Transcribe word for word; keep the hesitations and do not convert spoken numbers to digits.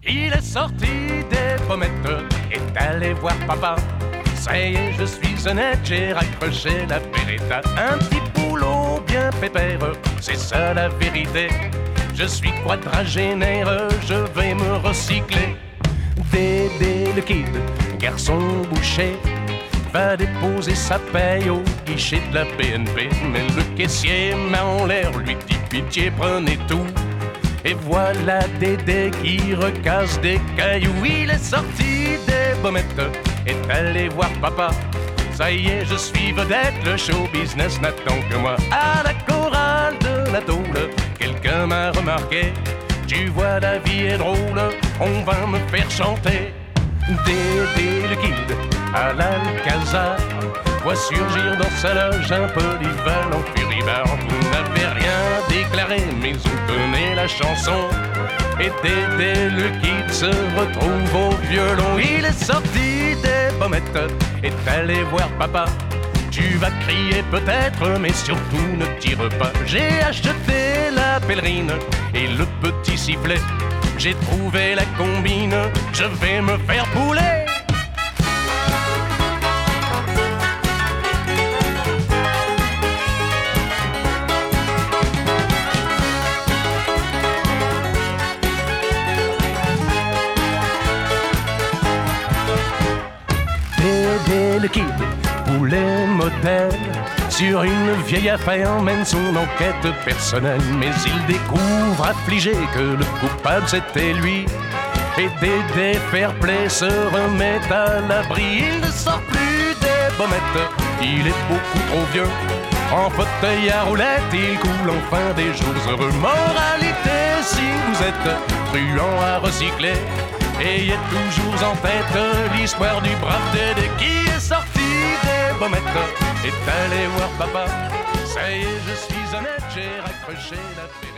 Il est sorti des pommettes, est allé voir papa. Ça y est, je suis honnête, j'ai raccroché la Beretta. Un petit boulot bien pépère, c'est ça la vérité. Je suis quadragénaire, je vais me recycler. Dédé le kid, garçon boucher, va déposer sa paye au guichet de la B N P. Mais le caissier met en l'air, lui dit pitié, prenez tout. Et voilà Dédé qui recasse des cailloux. Il est sorti des pommettes, est allé voir papa. Ça y est, je suis vedette, le show business n'attend que moi. À la chorale de la Tôle, quelqu'un m'a remarqué. Tu vois, la vie est drôle, on va me faire chanter. Dédé le kid, à l'Alcazar, voit surgir dans sa loge un polyvalent furibard. Vous n'avez rien déclaré, mais on connaît la chanson. Et Dédé le kid se retrouve au violon. Il est sorti des pommettes, est allé voir papa. Tu vas crier peut-être, mais surtout ne tire pas. J'ai acheté la pèlerine et le petit sifflet. J'ai trouvé la combine, je vais me faire poulet. Dédé le kid, poulet modèle, sur une vieille affaire mène son enquête personnelle. Mais il découvre affligé que le coupable c'était lui. Et Dédé Fairplay se remet à l'abri. Il ne sort plus des pommettes, il est beaucoup trop vieux. En fauteuil à roulette, il coule enfin des jours heureux. Moralité, si vous êtes truand à recycler, ayez toujours en tête l'histoire du brave Dédé qui est sorti des pommettes, est allé voir papa. Ça y est, je suis honnête, j'ai raccroché la